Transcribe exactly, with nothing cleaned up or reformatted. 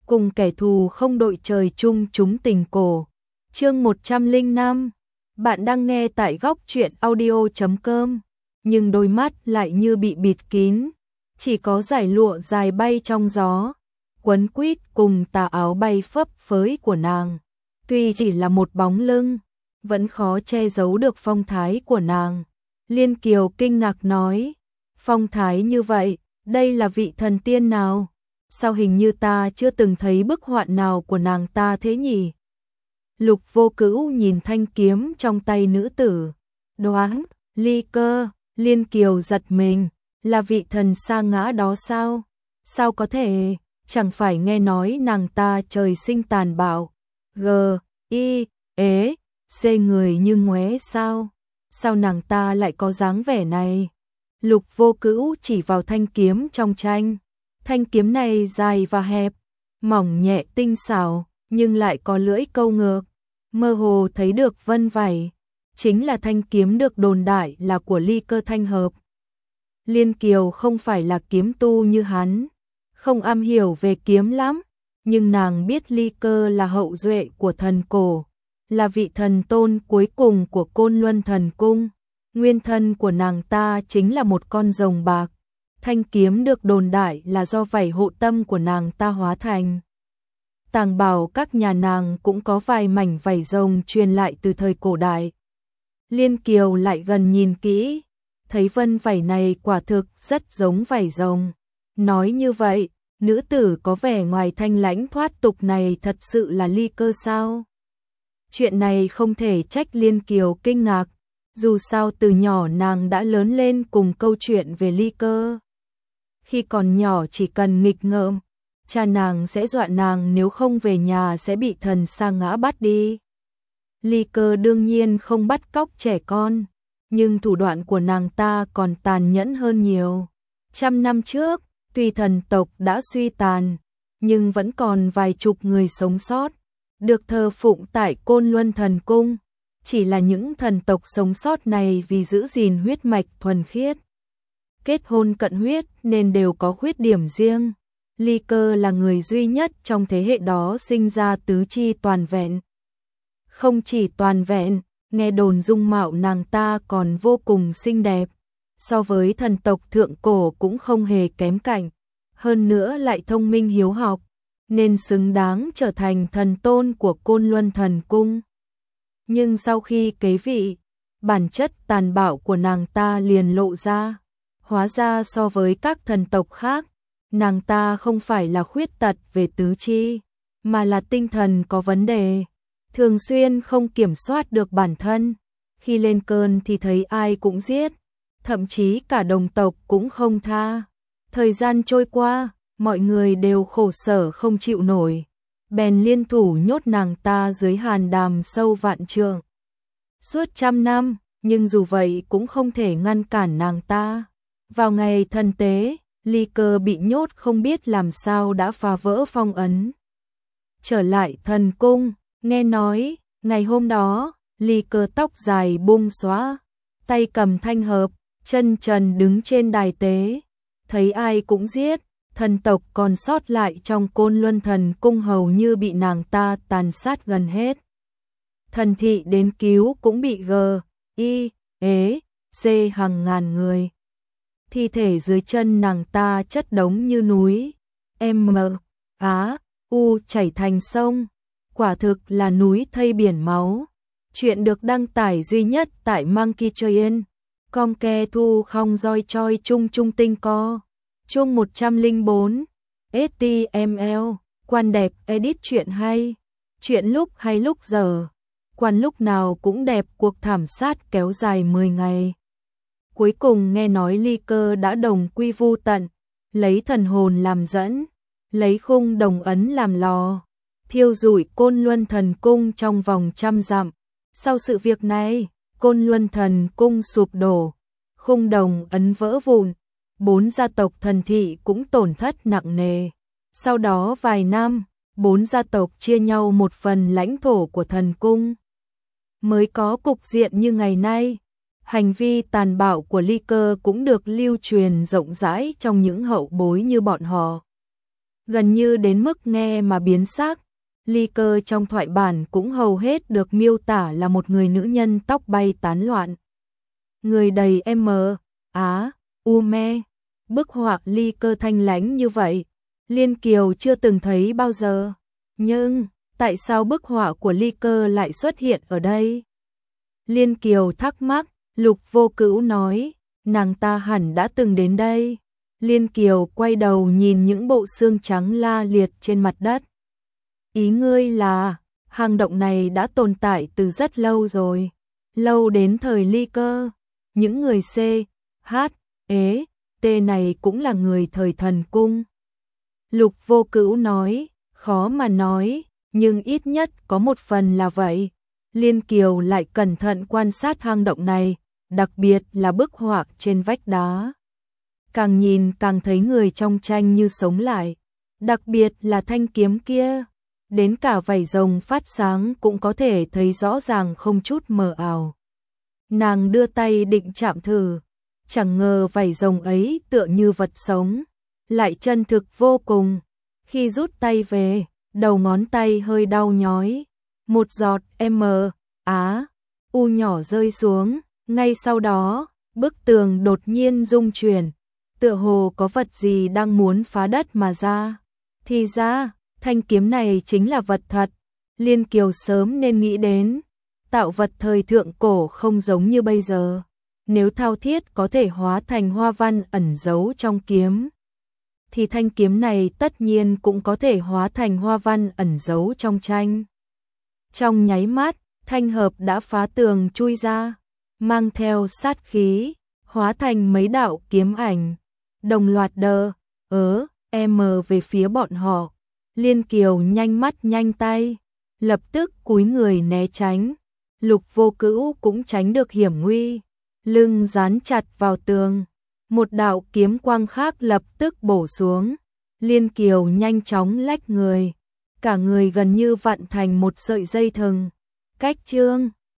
cùng kẻ thù không đội trời chung chúng tình cổ. Chương một trăm lẻ năm. Bạn đang nghe tại góc truyện audio chấm com, nhưng đôi mắt lại như bị bịt kín, chỉ có dải lụa dài bay trong gió, quấn quýt cùng tà áo bay phấp phới của nàng. Tuy chỉ là một bóng lưng, vẫn khó che giấu được phong thái của nàng. Liên Kiều kinh ngạc nói, phong thái như vậy, đây là vị thần tiên nào? Sao hình như ta chưa từng thấy bức họa nào của nàng ta thế nhỉ? Lục Vô Cữu nhìn thanh kiếm trong tay nữ tử, đoán, Ly Cơ. Liên Kiều giật mình, là vị thần sa ngã đó sao? Sao có thể, chẳng phải nghe nói nàng ta trời sinh tàn bạo, g, i, ế, c người như ngoé sao? Sao nàng ta lại có dáng vẻ này? Lục Vô Cữu chỉ vào thanh kiếm trong tranh. Thanh kiếm này dài và hẹp, mỏng nhẹ tinh xảo, nhưng lại có lưỡi câu ngược, mơ hồ thấy được vân vảy. Chính là thanh kiếm được đồn đại là của Ly Cơ Thanh Hợp. Liên Kiều không phải là kiếm tu như hắn, không am hiểu về kiếm lắm, nhưng nàng biết Ly Cơ là hậu duệ của thần cổ, là vị thần tôn cuối cùng của Côn Luân Thần Cung. Nguyên thân của nàng ta chính là một con rồng bạc. Thanh kiếm được đồn đại là do vảy hộ tâm của nàng ta hóa thành. Tàng bảo các nhà nàng cũng có vài mảnh vảy rồng truyền lại từ thời cổ đại. Liên Kiều lại gần nhìn kỹ, thấy vân vảy này quả thực rất giống vảy rồng. Nói như vậy, nữ tử có vẻ ngoài thanh lãnh thoát tục này thật sự là Ly Cơ sao? Chuyện này không thể trách Liên Kiều kinh ngạc, dù sao từ nhỏ nàng đã lớn lên cùng câu chuyện về Ly Cơ. Khi còn nhỏ chỉ cần nghịch ngợm, cha nàng sẽ dọa nàng nếu không về nhà sẽ bị thần sa ngã bắt đi. Ly Cơ đương nhiên không bắt cóc trẻ con, nhưng thủ đoạn của nàng ta còn tàn nhẫn hơn nhiều. Trăm năm trước, tuy thần tộc đã suy tàn, nhưng vẫn còn vài chục người sống sót, được thờ phụng tại Côn Luân Thần Cung. Chỉ là những thần tộc sống sót này vì giữ gìn huyết mạch thuần khiết, kết hôn cận huyết nên đều có khuyết điểm riêng. Ly Cơ là người duy nhất trong thế hệ đó sinh ra tứ chi toàn vẹn. Không chỉ toàn vẹn, nghe đồn dung mạo nàng ta còn vô cùng xinh đẹp, so với thần tộc thượng cổ cũng không hề kém cạnh, hơn nữa lại thông minh hiếu học, nên xứng đáng trở thành thần tôn của Côn Luân Thần Cung. Nhưng sau khi kế vị, bản chất tàn bạo của nàng ta liền lộ ra. Hóa ra so với các thần tộc khác, nàng ta không phải là khuyết tật về tứ chi, mà là tinh thần có vấn đề, thường xuyên không kiểm soát được bản thân. Khi lên cơn thì thấy ai cũng giết, thậm chí cả đồng tộc cũng không tha. Thời gian trôi qua, mọi người đều khổ sở không chịu nổi, bèn liên thủ nhốt nàng ta dưới hàn đàm sâu vạn trượng. Suốt trăm năm, nhưng dù vậy cũng không thể ngăn cản nàng ta. Vào ngày thần tế, Ly Cơ bị nhốt không biết làm sao đã phá vỡ phong ấn. Trở lại thần cung, nghe nói, ngày hôm đó, Ly Cơ tóc dài bung xóa, tay cầm thanh hợp, chân trần đứng trên đài tế. Thấy ai cũng giết, thần tộc còn sót lại trong Côn Luân Thần Cung hầu như bị nàng ta tàn sát gần hết. Thần thị đến cứu cũng bị g, i, ế, c hàng ngàn người. Thi thể dưới chân nàng ta chất đống như núi, m, á, u chảy thành sông, quả thực là núi thây biển máu. Chuyện được đăng tải duy nhất tại Monkey Train, com ke thu không roi choi chung chung tinh co. Chương một trăm lẻ bốn, ét tê em lờ, quan đẹp edit chuyện hay, chuyện lúc hay lúc giờ, quan lúc nào cũng đẹp. Cuộc thảm sát kéo dài mười ngày. Cuối cùng nghe nói Ly Cơ đã đồng quy vu tận, lấy thần hồn làm dẫn, lấy khung đồng ấn làm lò, thiêu rụi Côn Luân Thần Cung trong vòng trăm dặm. Sau sự việc này, Côn Luân Thần Cung sụp đổ, khung đồng ấn vỡ vụn, bốn gia tộc thần thị cũng tổn thất nặng nề. Sau đó vài năm, bốn gia tộc chia nhau một phần lãnh thổ của thần cung, mới có cục diện như ngày nay. Hành vi tàn bạo của Ly Cơ cũng được lưu truyền rộng rãi trong những hậu bối như bọn họ. gần như đến mức nghe mà biến sắc. Ly Cơ trong thoại bản cũng hầu hết được miêu tả là một người nữ nhân tóc bay tán loạn. Người đầy M, Á, U me. Bức họa Ly Cơ thanh lãnh như vậy, Liên Kiều chưa từng thấy bao giờ. Nhưng, tại sao bức họa của Ly Cơ lại xuất hiện ở đây? Liên Kiều thắc mắc, Lục Vô Cữu nói, nàng ta hẳn đã từng đến đây. Liên Kiều quay đầu nhìn những bộ xương trắng la liệt trên mặt đất. Ý ngươi là, hang động này đã tồn tại từ rất lâu rồi, lâu đến thời Ly Cơ. Những người C, H, ế, T này cũng là người thời Thần Cung. Lục Vô Cữu nói, khó mà nói, nhưng ít nhất có một phần là vậy. Liên Kiều lại cẩn thận quan sát hang động này, đặc biệt là bức họa trên vách đá. Càng nhìn càng thấy người trong tranh như sống lại, đặc biệt là thanh kiếm kia. Đến cả vảy rồng phát sáng cũng có thể thấy rõ ràng không chút mờ ảo. Nàng đưa tay định chạm thử, chẳng ngờ vảy rồng ấy tựa như vật sống, lại chân thực vô cùng. Khi rút tay về, đầu ngón tay hơi đau nhói, một giọt M, Á, U nhỏ rơi xuống, ngay sau đó, bức tường đột nhiên rung chuyển, tựa hồ có vật gì đang muốn phá đất mà ra. Thì ra, thanh kiếm này chính là vật thật. Liên Kiều sớm nên nghĩ đến, tạo vật thời thượng cổ không giống như bây giờ. Nếu thao thiết có thể hóa thành hoa văn ẩn giấu trong kiếm, thì thanh kiếm này tất nhiên cũng có thể hóa thành hoa văn ẩn giấu trong tranh. Trong nháy mắt, thanh hợp đã phá tường chui ra, mang theo sát khí, hóa thành mấy đạo kiếm ảnh, đồng loạt đờ, ớ, M về phía bọn họ. Liên Kiều nhanh mắt nhanh tay, lập tức cúi người né tránh. Lục Vô Cữu cũng tránh được hiểm nguy, lưng dán chặt vào tường. Một đạo kiếm quang khác lập tức bổ xuống. Liên Kiều nhanh chóng lách người, cả người gần như vặn thành một sợi dây thừng. Cách chương